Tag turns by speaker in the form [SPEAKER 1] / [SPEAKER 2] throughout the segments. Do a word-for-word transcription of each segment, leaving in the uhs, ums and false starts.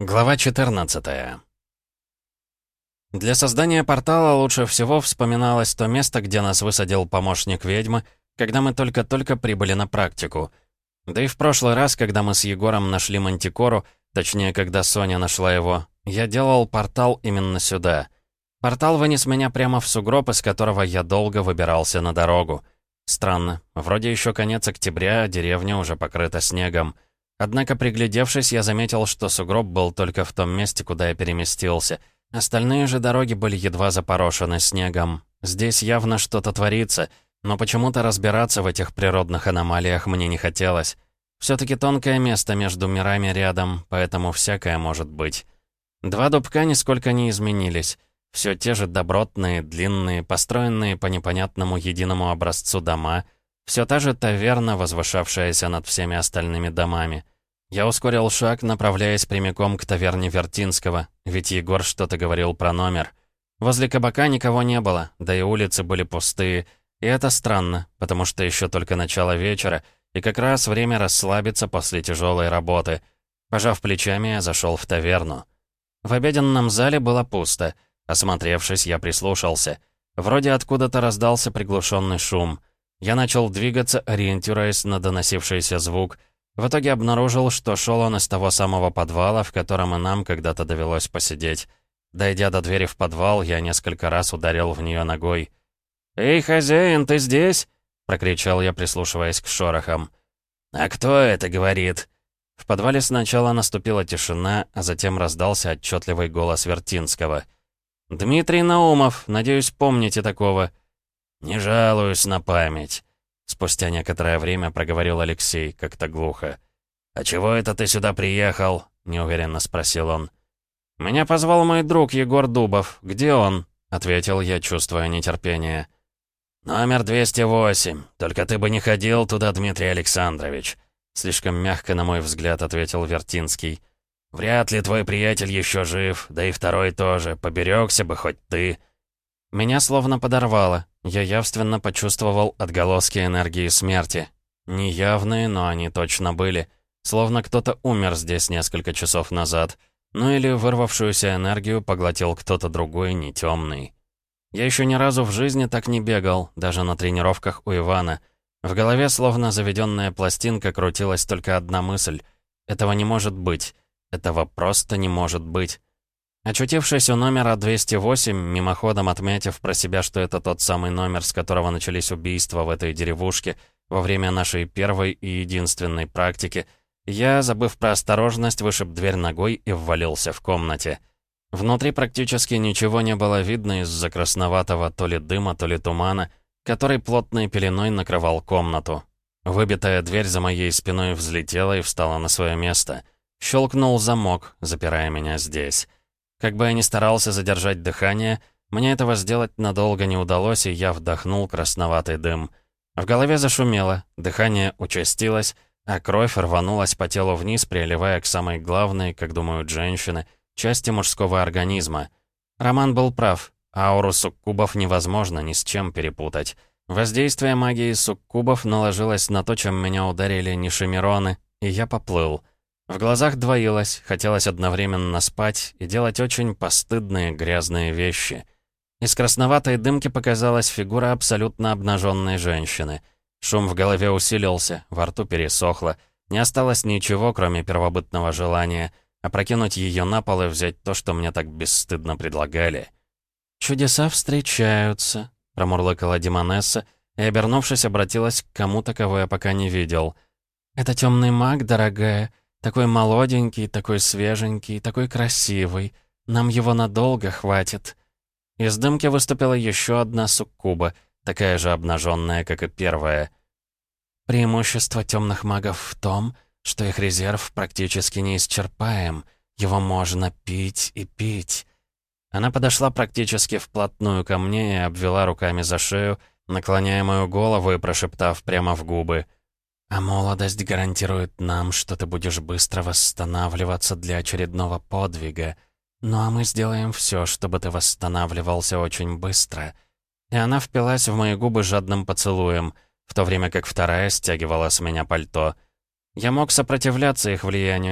[SPEAKER 1] Глава четырнадцатая. Для создания портала лучше всего вспоминалось то место, где нас высадил помощник ведьмы, когда мы только-только прибыли на практику. Да и в прошлый раз, когда мы с Егором нашли Мантикору, точнее, когда Соня нашла его, я делал портал именно сюда. Портал вынес меня прямо в сугроб, из которого я долго выбирался на дорогу. Странно, вроде еще конец октября, а деревня уже покрыта снегом. Однако, приглядевшись, я заметил, что сугроб был только в том месте, куда я переместился. Остальные же дороги были едва запорошены снегом. Здесь явно что-то творится, но почему-то разбираться в этих природных аномалиях мне не хотелось. Все-таки тонкое место между мирами рядом, поэтому всякое может быть. Два дубка нисколько не изменились. Все те же добротные, длинные, построенные по непонятному единому образцу дома. Все та же таверна, возвышавшаяся над всеми остальными домами. Я ускорил шаг, направляясь прямиком к таверне Вертинского, ведь Егор что-то говорил про номер. Возле кабака никого не было, да и улицы были пустые. И это странно, потому что еще только начало вечера, и как раз время расслабиться после тяжелой работы. Пожав плечами, я зашел в таверну. В обеденном зале было пусто. Осмотревшись, я прислушался. Вроде откуда-то раздался приглушенный шум. Я начал двигаться, ориентируясь на доносившийся звук. В итоге обнаружил, что шел он из того самого подвала, в котором и нам когда-то довелось посидеть. Дойдя до двери в подвал, я несколько раз ударил в нее ногой. «Эй, хозяин, ты здесь?» — прокричал я, прислушиваясь к шорохам. «А кто это говорит?» В подвале сначала наступила тишина, а затем раздался отчетливый голос Вертинского. «Дмитрий Наумов, надеюсь, помните такого?» «Не жалуюсь на память», — спустя некоторое время проговорил Алексей, как-то глухо. «А чего это ты сюда приехал?» — неуверенно спросил он. «Меня позвал мой друг Егор Дубов. Где он?» — ответил я, чувствуя нетерпение. «Номер двести восемь. Только ты бы не ходил туда, Дмитрий Александрович», — слишком мягко, на мой взгляд, ответил Вертинский. «Вряд ли твой приятель еще жив, да и второй тоже. Поберегся бы хоть ты». Меня словно подорвало. Я явственно почувствовал отголоски энергии смерти. Неявные, но они точно были. Словно кто-то умер здесь несколько часов назад. Ну или вырвавшуюся энергию поглотил кто-то другой, не темный. Я еще ни разу в жизни так не бегал, даже на тренировках у Ивана. В голове, словно заведенная пластинка, крутилась только одна мысль. Этого не может быть. Этого просто не может быть. Очутившись у номера двести восемь, мимоходом отметив про себя, что это тот самый номер, с которого начались убийства в этой деревушке во время нашей первой и единственной практики, я, забыв про осторожность, вышиб дверь ногой и ввалился в комнате. Внутри практически ничего не было видно из-за красноватого то ли дыма, то ли тумана, который плотной пеленой накрывал комнату. Выбитая дверь за моей спиной взлетела и встала на свое место. Щелкнул замок, запирая меня здесь. Как бы я ни старался задержать дыхание, мне этого сделать надолго не удалось, и я вдохнул красноватый дым. В голове зашумело, дыхание участилось, а кровь рванулась по телу вниз, приливая к самой главной, как думают женщины, части мужского организма. Роман был прав, ауру суккубов невозможно ни с чем перепутать. Воздействие магии суккубов наложилось на то, чем меня ударили нишемироны, и я поплыл. В глазах двоилось, хотелось одновременно спать и делать очень постыдные грязные вещи. Из красноватой дымки показалась фигура абсолютно обнаженной женщины. Шум в голове усилился, во рту пересохло. Не осталось ничего, кроме первобытного желания опрокинуть ее на пол и взять то, что мне так бесстыдно предлагали. «Чудеса встречаются», — промурлыкала Демонесса и, обернувшись, обратилась к кому-то, кого я пока не видел. «Это темный маг, дорогая. Такой молоденький, такой свеженький, такой красивый. Нам его надолго хватит». Из дымки выступила еще одна суккуба, такая же обнаженная, как и первая. «Преимущество темных магов в том, что их резерв практически неисчерпаем. Его можно пить и пить». Она подошла практически вплотную ко мне и обвела руками за шею, наклоняя мою голову и прошептав прямо в губы. «А молодость гарантирует нам, что ты будешь быстро восстанавливаться для очередного подвига. Ну а мы сделаем все, чтобы ты восстанавливался очень быстро». И она впилась в мои губы жадным поцелуем, в то время как вторая стягивала с меня пальто. Я мог сопротивляться их влиянию,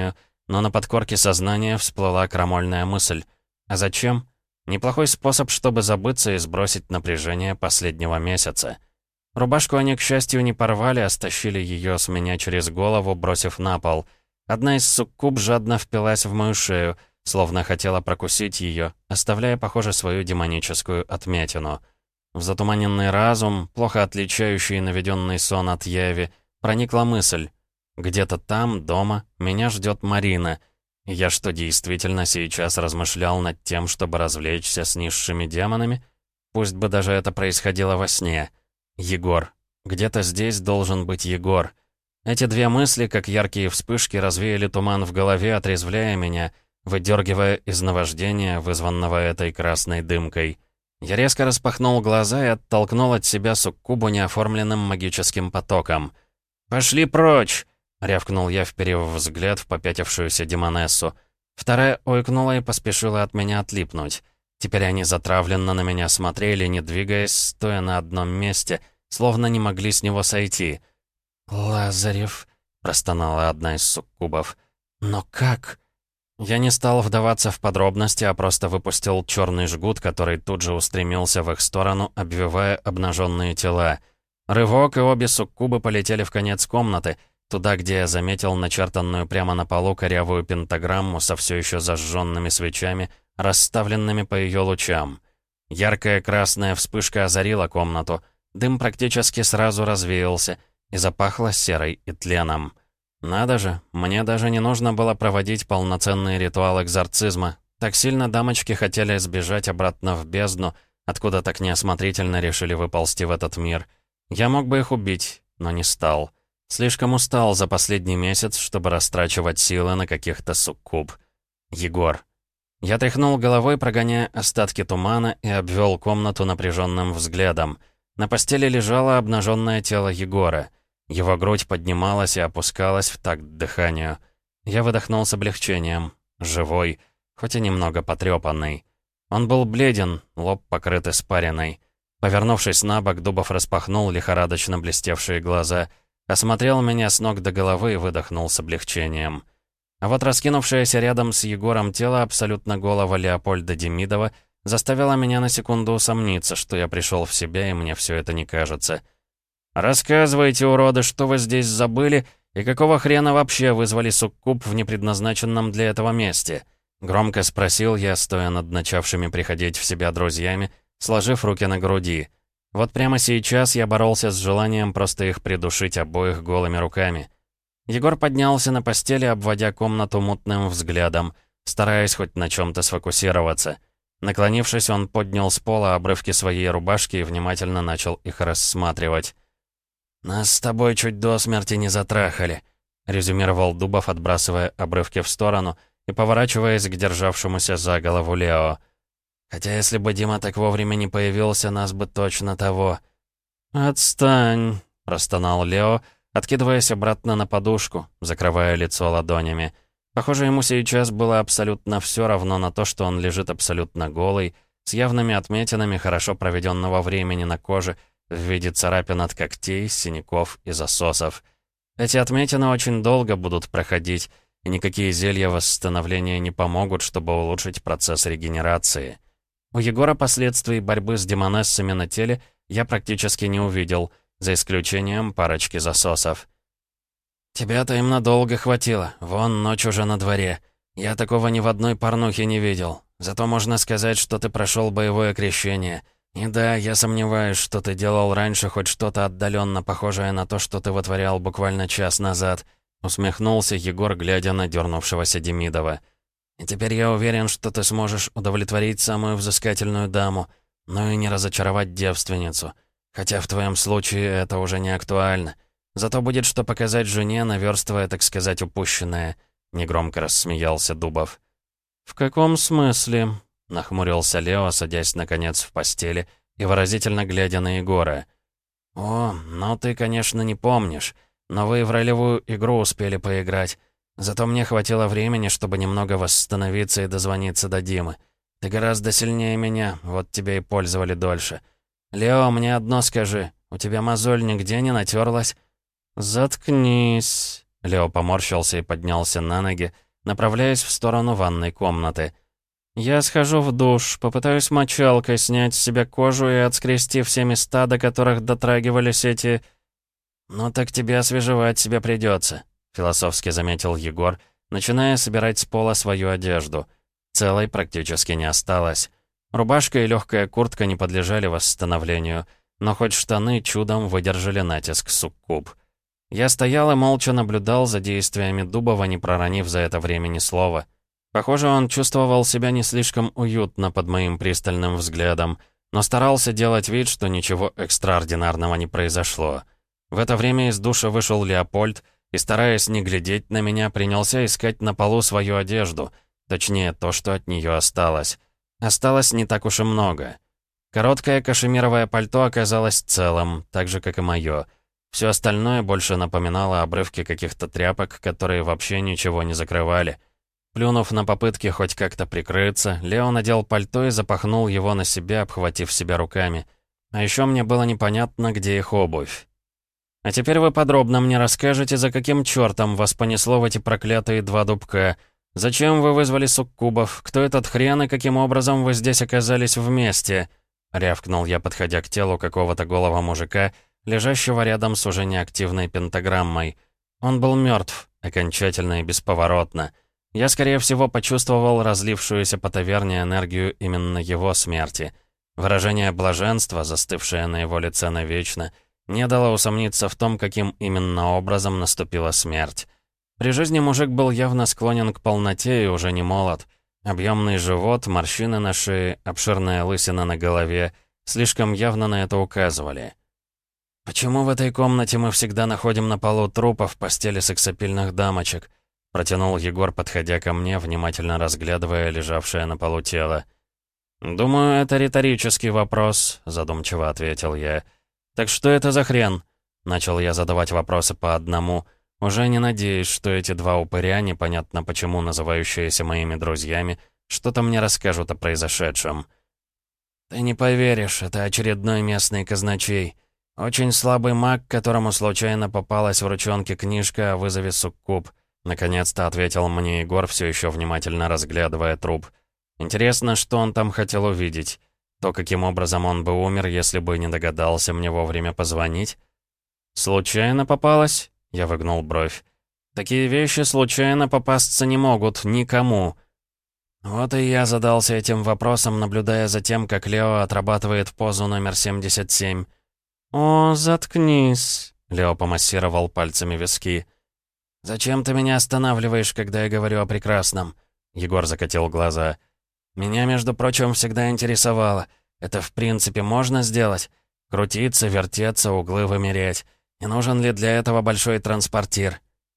[SPEAKER 1] но на подкорке сознания всплыла крамольная мысль. А зачем? Неплохой способ, чтобы забыться и сбросить напряжение последнего месяца. Рубашку они, к счастью, не порвали, а стащили ее с меня через голову, бросив на пол. Одна из суккуб жадно впилась в мою шею, словно хотела прокусить ее, оставляя, похоже, свою демоническую отметину. В затуманенный разум, плохо отличающий наведенный сон от яви, проникла мысль. Где-то там, дома, меня ждет Марина. И я что, действительно сейчас размышлял над тем, чтобы развлечься с низшими демонами? Пусть бы даже это происходило во сне. Егор. Где-то здесь должен быть Егор. Эти две мысли, как яркие вспышки, развеяли туман в голове, отрезвляя меня, выдергивая из наваждения, вызванного этой красной дымкой. Я резко распахнул глаза и оттолкнул от себя суккубу неоформленным магическим потоком. «Пошли прочь!» — рявкнул я, вперев взгляд в попятившуюся демонессу. Вторая ойкнула и поспешила от меня отлипнуть. Теперь они затравленно на меня смотрели, не двигаясь, стоя на одном месте, словно не могли с него сойти. «Лазарев», — простонала одна из суккубов. «Но как?» Я не стал вдаваться в подробности, а просто выпустил черный жгут, который тут же устремился в их сторону, обвивая обнаженные тела. Рывок, и обе суккубы полетели в конец комнаты, туда, где я заметил начертанную прямо на полу корявую пентаграмму со все еще зажженными свечами, расставленными по ее лучам. Яркая красная вспышка озарила комнату, дым практически сразу развеялся и запахло серой и тленом. Надо же, мне даже не нужно было проводить полноценный ритуал экзорцизма. Так сильно дамочки хотели сбежать обратно в бездну, откуда так неосмотрительно решили выползти в этот мир. Я мог бы их убить, но не стал. Слишком устал за последний месяц, чтобы растрачивать силы на каких-то суккуб. Егор. Я тряхнул головой, прогоняя остатки тумана, и обвел комнату напряженным взглядом. На постели лежало обнаженное тело Егора. Его грудь поднималась и опускалась в такт дыханию. Я выдохнул с облегчением. Живой, хоть и немного потрепанный. Он был бледен, лоб покрыт испариной. Повернувшись на бок, Дубов распахнул лихорадочно блестевшие глаза, осмотрел меня с ног до головы и выдохнул с облегчением. А вот раскинувшееся рядом с Егором тело абсолютно голого Леопольда Демидова заставило меня на секунду усомниться, что я пришел в себя, и мне все это не кажется. «Рассказывайте, уроды, что вы здесь забыли, и какого хрена вообще вызвали суккуб в непредназначенном для этого месте?» Громко спросил я, стоя над начавшими приходить в себя друзьями, сложив руки на груди. Вот прямо сейчас я боролся с желанием просто их придушить обоих голыми руками. Егор поднялся на постели, обводя комнату мутным взглядом, стараясь хоть на чем-то сфокусироваться. Наклонившись, он поднял с пола обрывки своей рубашки и внимательно начал их рассматривать. «Нас с тобой чуть до смерти не затрахали», — резюмировал Дубов, отбрасывая обрывки в сторону и поворачиваясь к державшемуся за голову Лео. «Хотя если бы Дима так вовремя не появился, нас бы точно того». «Отстань», — простонал Лео, откидываясь обратно на подушку, закрывая лицо ладонями. Похоже, ему сейчас было абсолютно все равно на то, что он лежит абсолютно голый, с явными отметинами хорошо проведенного времени на коже, в виде царапин от когтей, синяков и засосов. Эти отметины очень долго будут проходить, и никакие зелья восстановления не помогут, чтобы улучшить процесс регенерации. У Егора последствий борьбы с демонессами на теле я практически не увидел, за исключением парочки засосов. «Тебя-то им надолго хватило, вон ночь уже на дворе. Я такого ни в одной порнухе не видел. Зато можно сказать, что ты прошел боевое крещение. И да, я сомневаюсь, что ты делал раньше хоть что-то отдаленно похожее на то, что ты вытворял буквально час назад», — усмехнулся Егор, глядя на дернувшегося Демидова. «И теперь я уверен, что ты сможешь удовлетворить самую взыскательную даму, но и не разочаровать девственницу. Хотя в твоем случае это уже не актуально. Зато будет что показать жене, наверстывая, так сказать, упущенное», — негромко рассмеялся Дубов. «В каком смысле?» — нахмурился Лео, садясь, наконец, в постели и выразительно глядя на Егора. «О, ну ты, конечно, не помнишь, но вы в ролевую игру успели поиграть. Зато мне хватило времени, чтобы немного восстановиться и дозвониться до Димы. Ты гораздо сильнее меня, вот тебя и пользовали дольше. Лео, мне одно скажи, у тебя мозоль нигде не натерлась?» «Заткнись!» Лео поморщился и поднялся на ноги, направляясь в сторону ванной комнаты. «Я схожу в душ, попытаюсь мочалкой снять с себя кожу и отскрести все места, до которых дотрагивались эти...» «Ну так тебе освежевать себя придется», — философски заметил Егор, начиная собирать с пола свою одежду. Целой практически не осталось. Рубашка и легкая куртка не подлежали восстановлению, но хоть штаны чудом выдержали натиск суккуб. Я стоял и молча наблюдал за действиями Дубова, не проронив за это время ни слова. Похоже, он чувствовал себя не слишком уютно под моим пристальным взглядом, но старался делать вид, что ничего экстраординарного не произошло. В это время из душа вышел Леопольд и, стараясь не глядеть на меня, принялся искать на полу свою одежду, точнее, то, что от нее осталось. Осталось не так уж и много. Короткое кашемировое пальто оказалось целым, так же, как и мое. Все остальное больше напоминало обрывки каких-то тряпок, которые вообще ничего не закрывали. Плюнув на попытки хоть как-то прикрыться, Лео надел пальто и запахнул его на себя, обхватив себя руками. А еще мне было непонятно, где их обувь. «А теперь вы подробно мне расскажете, за каким чертом вас понесло в эти проклятые два дубка. Зачем вы вызвали суккубов? Кто этот хрен и каким образом вы здесь оказались вместе?» — рявкнул я, подходя к телу какого-то голого мужика, лежащего рядом с уже неактивной пентаграммой. Он был мертв, окончательно и бесповоротно. Я, скорее всего, почувствовал разлившуюся по таверне энергию именно его смерти. Выражение блаженства, застывшее на его лице навечно, не дало усомниться в том, каким именно образом наступила смерть. При жизни мужик был явно склонен к полноте и уже не молод. Объемный живот, морщины на шее, обширная лысина на голове слишком явно на это указывали. «Почему в этой комнате мы всегда находим на полу трупа в постели сексапильных дамочек?» — протянул Егор, подходя ко мне, внимательно разглядывая лежавшее на полу тело. «Думаю, это риторический вопрос», — задумчиво ответил я. «Так что это за хрен?» — начал я задавать вопросы по одному, уже не надеясь, что эти два упыря, непонятно почему называющиеся моими друзьями, что-то мне расскажут о произошедшем. «Ты не поверишь, это очередной местный казначей. Очень слабый маг, которому случайно попалась в ручонке книжка о вызове суккуб», — наконец-то ответил мне Егор, все еще внимательно разглядывая труп. «Интересно, что он там хотел увидеть. То, каким образом он бы умер, если бы не догадался мне вовремя позвонить?» «Случайно попалась?» — я выгнул бровь. «Такие вещи случайно попасться не могут никому». Вот и я задался этим вопросом, наблюдая за тем, как Лео отрабатывает позу номер семьдесят семь. «О, заткнись», — Лео помассировал пальцами виски. «Зачем ты меня останавливаешь, когда я говорю о прекрасном?» Егор закатил глаза. «Меня, между прочим, всегда интересовало. Это в принципе можно сделать? Крутиться, вертеться, углы вымерять. Не нужен ли для этого большой транспортир?»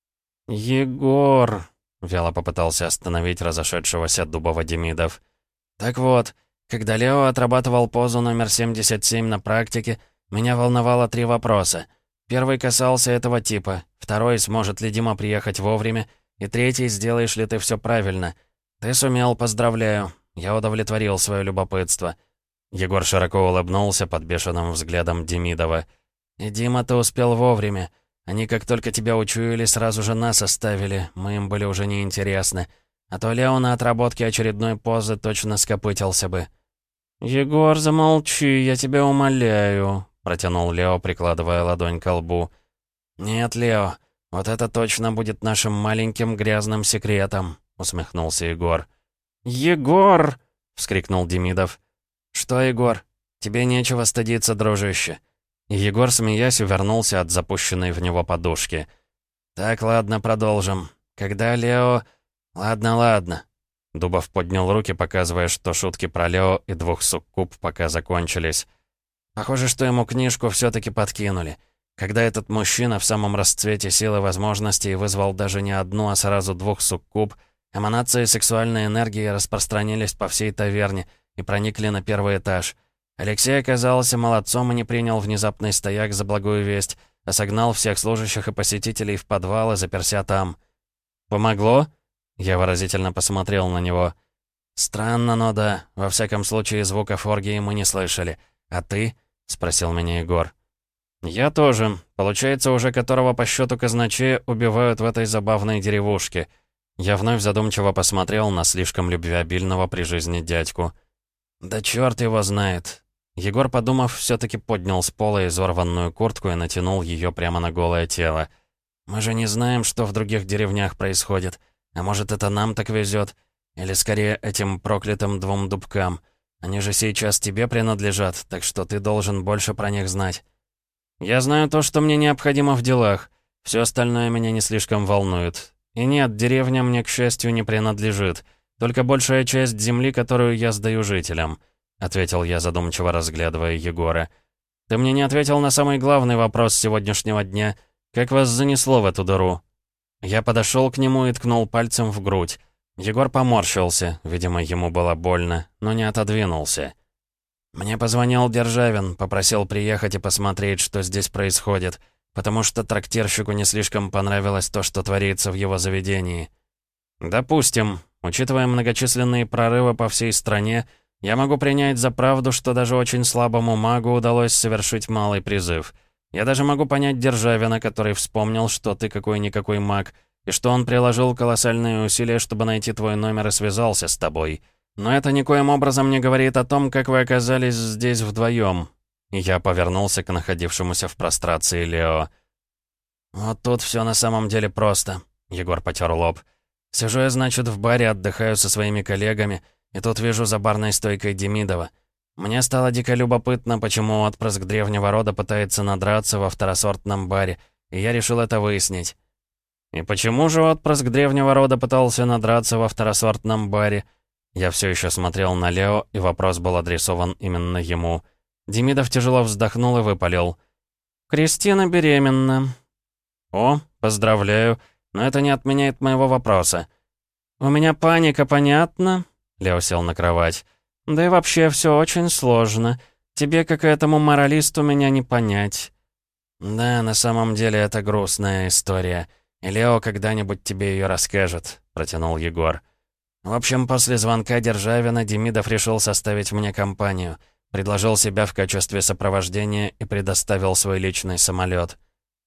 [SPEAKER 1] «Егор», — вяло попытался остановить разошедшегося Дубова Демидов. «Так вот, когда Лео отрабатывал позу номер семьдесят семь на практике, меня волновало три вопроса. Первый касался этого типа, второй — сможет ли Дима приехать вовремя, и третий — сделаешь ли ты все правильно. Ты сумел, поздравляю. Я удовлетворил свое любопытство». Егор широко улыбнулся под бешеным взглядом Демидова. «И, Дима, ты успел вовремя. Они, как только тебя учуяли, сразу же нас оставили. Мы им были уже неинтересны. А то Лео на отработке очередной позы точно скопытился бы». «Егор, замолчи, я тебя умоляю», — протянул Лео, прикладывая ладонь ко лбу. «Нет, Лео, вот это точно будет нашим маленьким грязным секретом», — усмехнулся Егор. «Егор!» — вскрикнул Демидов. «Что, Егор? Тебе нечего стыдиться, дружище». И Егор, смеясь, увернулся от запущенной в него подушки. «Так, ладно, продолжим. Когда Лео...» «Ладно, ладно». Дубов поднял руки, показывая, что шутки про Лео и двух суккуб пока закончились. «Похоже, что ему книжку все-таки подкинули. Когда этот мужчина в самом расцвете силы возможностей вызвал даже не одну, а сразу двух суккуб, эманации сексуальной энергии распространились по всей таверне и проникли на первый этаж. Алексей оказался молодцом и не принял внезапный стояк за благую весть, а согнал всех служащих и посетителей в подвал и заперся там. «Помогло?» Я выразительно посмотрел на него. «Странно, но да. Во всяком случае, звуков оргии мы не слышали. А ты?» — спросил меня Егор. «Я тоже. Получается, уже которого по счету казначея убивают в этой забавной деревушке. Я вновь задумчиво посмотрел на слишком любвеобильного при жизни дядьку. «Да черт его знает». Егор, подумав, все-таки поднял с пола изорванную куртку и натянул ее прямо на голое тело. «Мы же не знаем, что в других деревнях происходит. А может, это нам так везет? Или скорее этим проклятым двум дубкам? Они же сейчас тебе принадлежат, так что ты должен больше про них знать». «Я знаю то, что мне необходимо в делах. Все остальное меня не слишком волнует. И нет, деревня мне, к счастью, не принадлежит. Только большая часть земли, которую я сдаю жителям», — ответил я, задумчиво разглядывая Егора. «Ты мне не ответил на самый главный вопрос сегодняшнего дня. Как вас занесло в эту дыру?» Я подошел к нему и ткнул пальцем в грудь. Егор поморщился, видимо, ему было больно, но не отодвинулся. «Мне позвонил Державин, попросил приехать и посмотреть, что здесь происходит, потому что трактирщику не слишком понравилось то, что творится в его заведении». «Допустим. Учитывая многочисленные прорывы по всей стране, я могу принять за правду, что даже очень слабому магу удалось совершить малый призыв. Я даже могу понять Державина, который вспомнил, что ты какой-никакой маг, и что он приложил колоссальные усилия, чтобы найти твой номер и связался с тобой. Но это никоим образом не говорит о том, как вы оказались здесь вдвоем». И я повернулся к находившемуся в прострации Лео. «Вот тут все на самом деле просто», — Егор потер лоб. «Сижу я, значит, в баре, отдыхаю со своими коллегами, и тут вижу за барной стойкой Демидова. Мне стало дико любопытно, почему отпрыск древнего рода пытается надраться во второсортном баре, и я решил это выяснить». «И почему же отпрыск древнего рода пытался надраться во второсортном баре?» Я все еще смотрел на Лео, и вопрос был адресован именно ему. Демидов тяжело вздохнул и выпалил. «Кристина беременна». «О, поздравляю, но это не отменяет моего вопроса». «У меня паника, понятно?» Лео сел на кровать. «Да и вообще все очень сложно. Тебе, как этому моралисту, меня не понять». «Да, на самом деле это грустная история. И Лео когда-нибудь тебе ее расскажет», — протянул Егор. «В общем, после звонка Державина Демидов решил составить мне компанию, предложил себя в качестве сопровождения и предоставил свой личный самолет».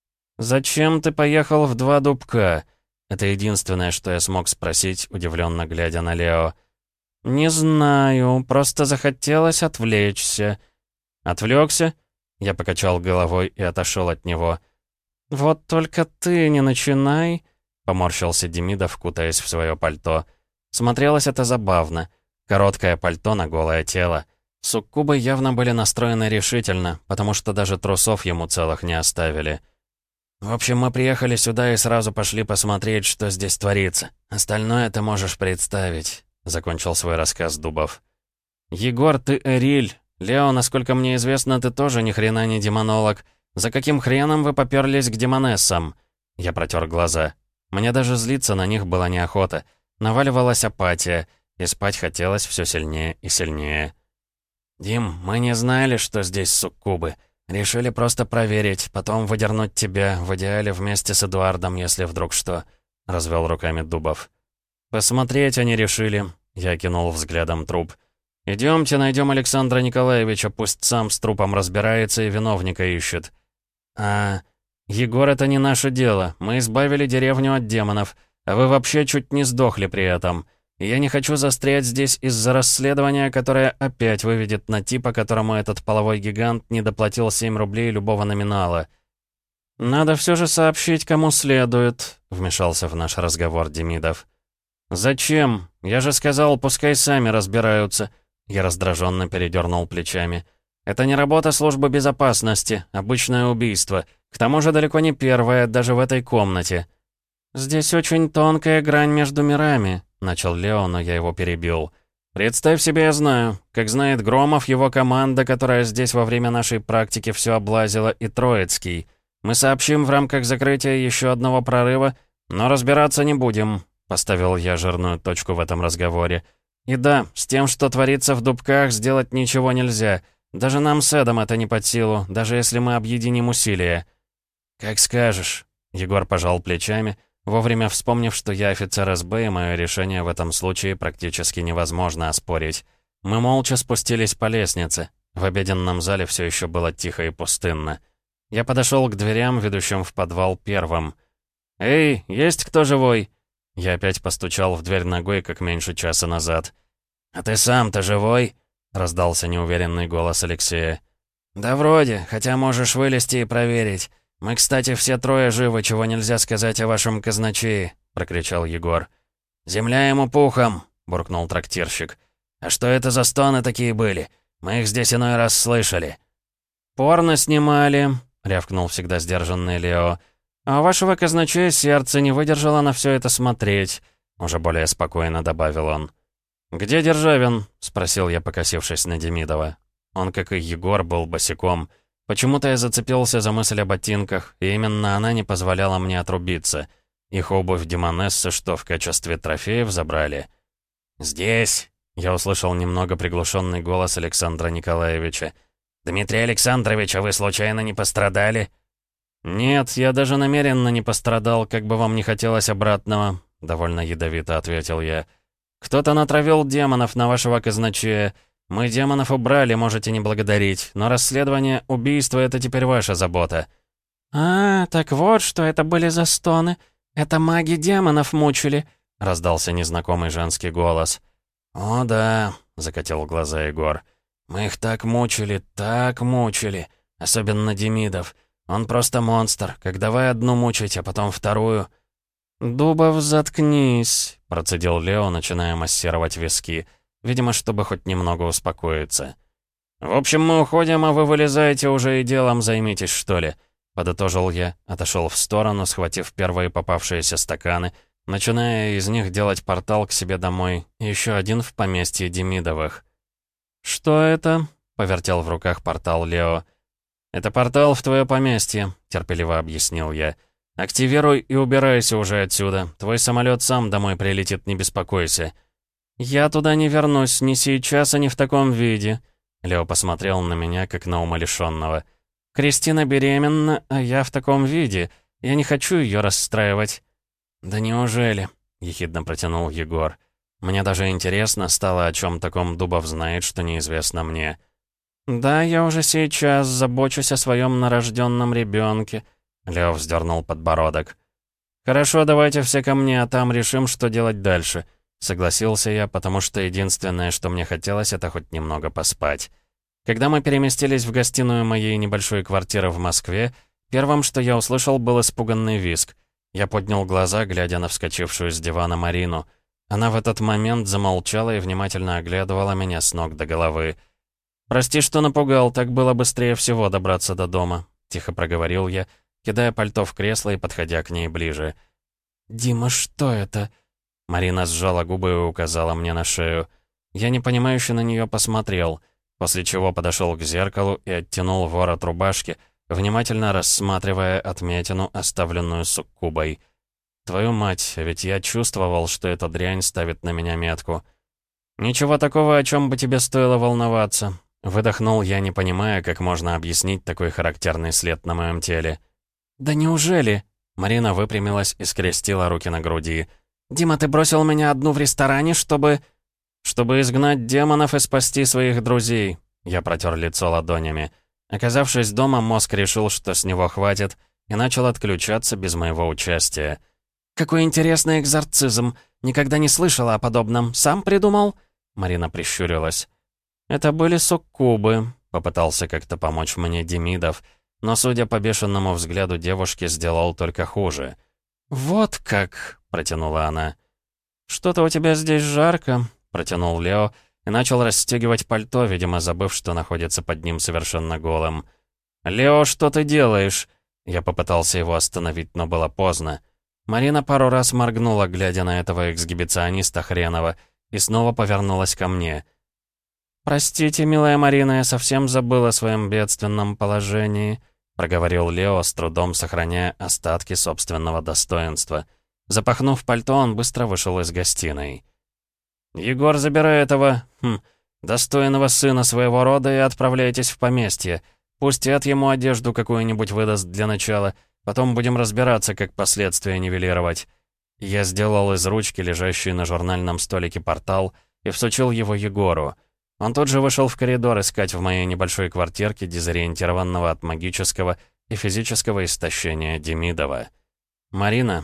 [SPEAKER 1] «Зачем ты поехал в два дубка?» Это единственное, что я смог спросить, удивленно глядя на Лео. «Не знаю, просто захотелось отвлечься». «Отвлекся?» Я покачал головой и отошел от него. «Вот только ты не начинай», — поморщился Демидов, кутаясь в свое пальто. Смотрелось это забавно. Короткое пальто на голое тело. Суккубы явно были настроены решительно, потому что даже трусов ему целых не оставили. «В общем, мы приехали сюда и сразу пошли посмотреть, что здесь творится. Остальное ты можешь представить», — закончил свой рассказ Дубов. «Егор, ты Эриль. Лео, насколько мне известно, ты тоже ни хрена не демонолог. За каким хреном вы попёрлись к демонессам?» Я протер глаза. Мне даже злиться на них было неохота. Наваливалась апатия, и спать хотелось все сильнее и сильнее. «Дим, мы не знали, что здесь суккубы. Решили просто проверить, потом выдернуть тебя, в идеале вместе с Эдуардом, если вдруг что», — развел руками Дубов. «Посмотреть они решили», — я кинул взглядом труп. «Идемте, найдем Александра Николаевича, пусть сам с трупом разбирается и виновника ищет». «А, Егор, это не наше дело. Мы избавили деревню от демонов, а вы вообще чуть не сдохли при этом. И я не хочу застрять здесь из-за расследования, которое опять выведет на типа, которому этот половой гигант не доплатил семь рублей любого номинала». «Надо все же сообщить, кому следует», — вмешался в наш разговор Демидов. «Зачем? Я же сказал, пускай сами разбираются». Я раздраженно передернул плечами. «Это не работа службы безопасности, обычное убийство. К тому же далеко не первое, даже в этой комнате». «Здесь очень тонкая грань между мирами», — начал Лео, но я его перебил. «Представь себе, я знаю. Как знает Громов, его команда, которая здесь во время нашей практики все облазила, и Троицкий. Мы сообщим в рамках закрытия еще одного прорыва, но разбираться не будем», — поставил я жирную точку в этом разговоре. «И да, с тем, что творится в дубках, сделать ничего нельзя. Даже нам с Эдом это не под силу, даже если мы объединим усилия». «Как скажешь», — Егор пожал плечами, вовремя вспомнив, что я офицер эс бэ, и мое решение в этом случае практически невозможно оспорить. Мы молча спустились по лестнице. В обеденном зале все еще было тихо и пустынно. Я подошел к дверям, ведущим в подвал первым. «Эй, есть кто живой?» Я опять постучал в дверь ногой, как меньше часа назад. «А ты сам-то живой?» — раздался неуверенный голос Алексея. «Да вроде, хотя можешь вылезти и проверить. Мы, кстати, все трое живы, чего нельзя сказать о вашем казначее», — прокричал Егор. «Земля ему пухом», — буркнул трактирщик. «А что это за стоны такие были? Мы их здесь иной раз слышали». «Порно снимали», — рявкнул всегда сдержанный Лео. «А у вашего казначея сердце не выдержало на все это смотреть», — уже более спокойно добавил он. «Где Державин?» — спросил я, покосившись на Демидова. Он, как и Егор, был босиком. Почему-то я зацепился за мысль о ботинках, и именно она не позволяла мне отрубиться. Их обувь Демонессы, что в качестве трофеев забрали. «Здесь!» — я услышал немного приглушенный голос Александра Николаевича. «Дмитрий Александрович, а вы случайно не пострадали?» «Нет, я даже намеренно не пострадал, как бы вам не хотелось обратного», — довольно ядовито ответил я. «Кто-то натравил демонов на вашего казначея. Мы демонов убрали, можете не благодарить, но расследование убийства — это теперь ваша забота». «А, так вот, что это были за стоны. Это маги демонов мучили», — раздался незнакомый женский голос. «О да», — закатил глаза Егор. «Мы их так мучили, так мучили. Особенно Демидов. Он просто монстр, как давай одну мучить, а потом вторую». «Дубов, заткнись», — процедил Лео, начиная массировать виски. Видимо, чтобы хоть немного успокоиться. «В общем, мы уходим, а вы вылезаете уже и делом займитесь, что ли?» Подытожил я, отошел в сторону, схватив первые попавшиеся стаканы, начиная из них делать портал к себе домой, и еще один в поместье Демидовых. «Что это?» — повертел в руках портал Лео. «Это портал в твое поместье», — терпеливо объяснил я. «Активируй и убирайся уже отсюда. Твой самолет сам домой прилетит, не беспокойся». «Я туда не вернусь, ни сейчас, и ни в таком виде». Лео посмотрел на меня, как на умалишенного. «Кристина беременна, а я в таком виде. Я не хочу ее расстраивать». «Да неужели?» — ехидно протянул Егор. «Мне даже интересно стало, о чем таком Дубов знает, что неизвестно мне». «Да, я уже сейчас забочусь о своем норожденном ребенке», — Лео вздернул подбородок. «Хорошо, давайте все ко мне, а там решим, что делать дальше». Согласился я, потому что единственное, что мне хотелось, это хоть немного поспать. Когда мы переместились в гостиную моей небольшой квартиры в Москве, первым, что я услышал, был испуганный визг. Я поднял глаза, глядя на вскочившую с дивана Марину. Она в этот момент замолчала и внимательно оглядывала меня с ног до головы. «Прости, что напугал, так было быстрее всего добраться до дома», — тихо проговорил я, кидая пальто в кресло и подходя к ней ближе. «Дима, что это?» Марина сжала губы и указала мне на шею. Я непонимающе на нее посмотрел, после чего подошел к зеркалу и оттянул ворот рубашки, внимательно рассматривая отметину, оставленную суккубой. «Твою мать, ведь я чувствовал, что эта дрянь ставит на меня метку». «Ничего такого, о чем бы тебе стоило волноваться», — выдохнул я, не понимая, как можно объяснить такой характерный след на моем теле. «Да неужели?» Марина выпрямилась и скрестила руки на груди. «Дима, ты бросил меня одну в ресторане, чтобы...» «Чтобы изгнать демонов и спасти своих друзей», — я протер лицо ладонями. Оказавшись дома, мозг решил, что с него хватит, и начал отключаться без моего участия. «Какой интересный экзорцизм! Никогда не слышала о подобном. Сам придумал?» Марина прищурилась. «Это были суккубы», — попытался как-то помочь мне Демидов, но, судя по бешеному взгляду девушки, сделал только хуже. «Вот как!» — протянула она. «Что-то у тебя здесь жарко», — протянул Лео и начал расстегивать пальто, видимо, забыв, что находится под ним совершенно голым. «Лео, что ты делаешь?» Я попытался его остановить, но было поздно. Марина пару раз моргнула, глядя на этого эксгибициониста хренова, и снова повернулась ко мне. «Простите, милая Марина, я совсем забыл о своем бедственном положении», — проговорил Лео, с трудом сохраняя остатки собственного достоинства. Запахнув пальто, он быстро вышел из гостиной. «Егор, забирай этого, хм, достойного сына своего рода и отправляйтесь в поместье. Пусть Эд ему одежду какую-нибудь выдаст для начала, потом будем разбираться, как последствия нивелировать». Я сделал из ручки, лежащей на журнальном столике, портал и всучил его Егору. Он тут же вышел в коридор искать в моей небольшой квартирке дезориентированного от магического и физического истощения Демидова. «Марина»,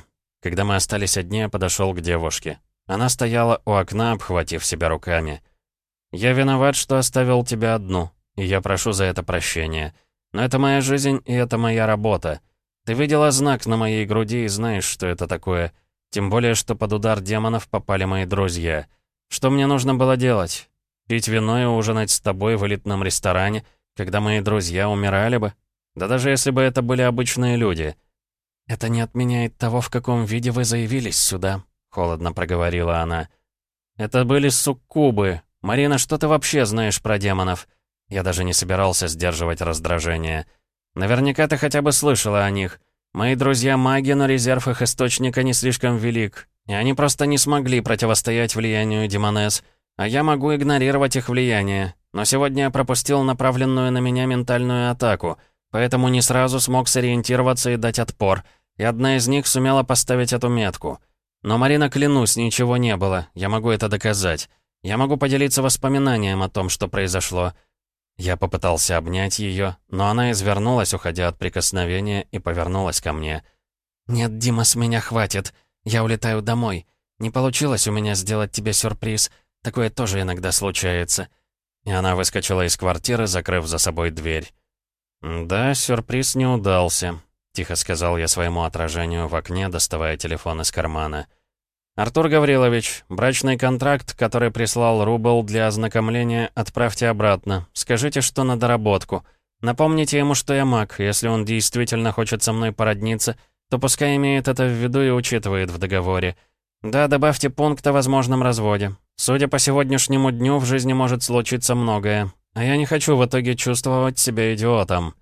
[SPEAKER 1] Когда мы остались одни, я подошел к девушке. Она стояла у окна, обхватив себя руками. «Я виноват, что оставил тебя одну, и я прошу за это прощения. Но это моя жизнь, и это моя работа. Ты видела знак на моей груди и знаешь, что это такое. Тем более, что под удар демонов попали мои друзья. Что мне нужно было делать? Пить вино и ужинать с тобой в элитном ресторане, когда мои друзья умирали бы? Да даже если бы это были обычные люди». «Это не отменяет того, в каком виде вы заявились сюда», — холодно проговорила она. «Это были суккубы. Марина, что ты вообще знаешь про демонов?» Я даже не собирался сдерживать раздражение. «Наверняка ты хотя бы слышала о них. Мои друзья маги, но резерв их источника не слишком велик, и они просто не смогли противостоять влиянию демонесс, а я могу игнорировать их влияние. Но сегодня я пропустил направленную на меня ментальную атаку, поэтому не сразу смог сориентироваться и дать отпор, и одна из них сумела поставить эту метку. Но, Марина, клянусь, ничего не было, я могу это доказать. Я могу поделиться воспоминанием о том, что произошло». Я попытался обнять ее, но она извернулась, уходя от прикосновения, и повернулась ко мне. «Нет, Дима, с меня хватит. Я улетаю домой. Не получилось у меня сделать тебе сюрприз. Такое тоже иногда случается». И она выскочила из квартиры, закрыв за собой дверь. «Да, сюрприз не удался», — тихо сказал я своему отражению в окне, доставая телефон из кармана. «Артур Гаврилович, брачный контракт, который прислал Рубл для ознакомления, отправьте обратно. Скажите, что на доработку. Напомните ему, что я маг. Если он действительно хочет со мной породниться, то пускай имеет это в виду и учитывает в договоре. Да, добавьте пункт о возможном разводе. Судя по сегодняшнему дню, в жизни может случиться многое. А я не хочу в итоге чувствовать себя идиотом».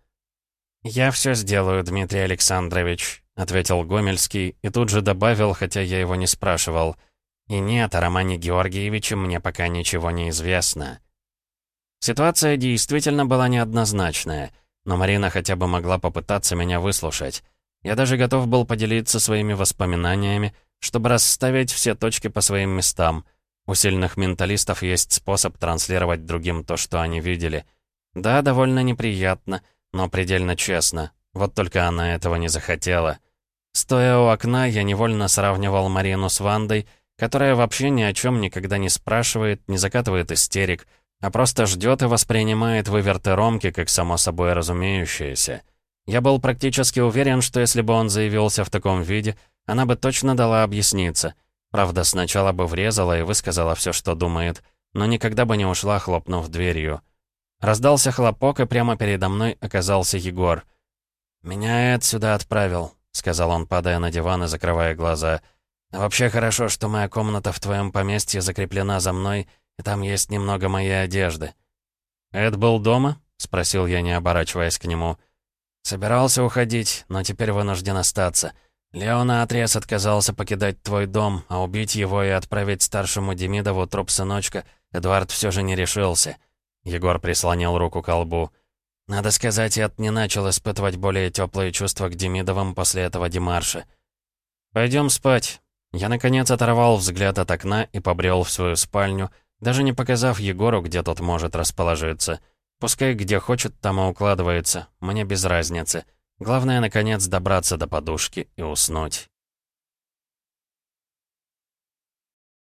[SPEAKER 1] «Я все сделаю, Дмитрий Александрович», — ответил Гомельский и тут же добавил, хотя я его не спрашивал. «И нет, о Романе Георгиевиче мне пока ничего не известно». Ситуация действительно была неоднозначная, но Марина хотя бы могла попытаться меня выслушать. Я даже готов был поделиться своими воспоминаниями, чтобы расставить все точки по своим местам. У сильных менталистов есть способ транслировать другим то, что они видели. Да, довольно неприятно, но предельно честно. Вот только она этого не захотела. Стоя у окна, я невольно сравнивал Марину с Вандой, которая вообще ни о чем никогда не спрашивает, не закатывает истерик, а просто ждет и воспринимает выверты Ромки как само собой разумеющееся. Я был практически уверен, что если бы он заявился в таком виде, она бы точно дала объясниться. Правда, сначала бы врезала и высказала все, что думает, но никогда бы не ушла, хлопнув дверью. Раздался хлопок, и прямо передо мной оказался Егор. «Меня Эд сюда отправил», — сказал он, падая на диван и закрывая глаза. «Вообще хорошо, что моя комната в твоем поместье закреплена за мной, и там есть немного моей одежды». «Эд был дома?» — спросил я, не оборачиваясь к нему. «Собирался уходить, но теперь вынужден остаться. Лео наотрез отказался покидать твой дом, а убить его и отправить старшему Демидову труп сыночка Эдуард все же не решился». Егор прислонил руку к лбу. «Надо сказать, Эд не начал испытывать более теплые чувства к Демидовым после этого демарша». «Пойдем спать». Я, наконец, оторвал взгляд от окна и побрел в свою спальню, даже не показав Егору, где тот может расположиться. Пускай где хочет, там и укладывается, мне без разницы. Главное, наконец, добраться до подушки и уснуть.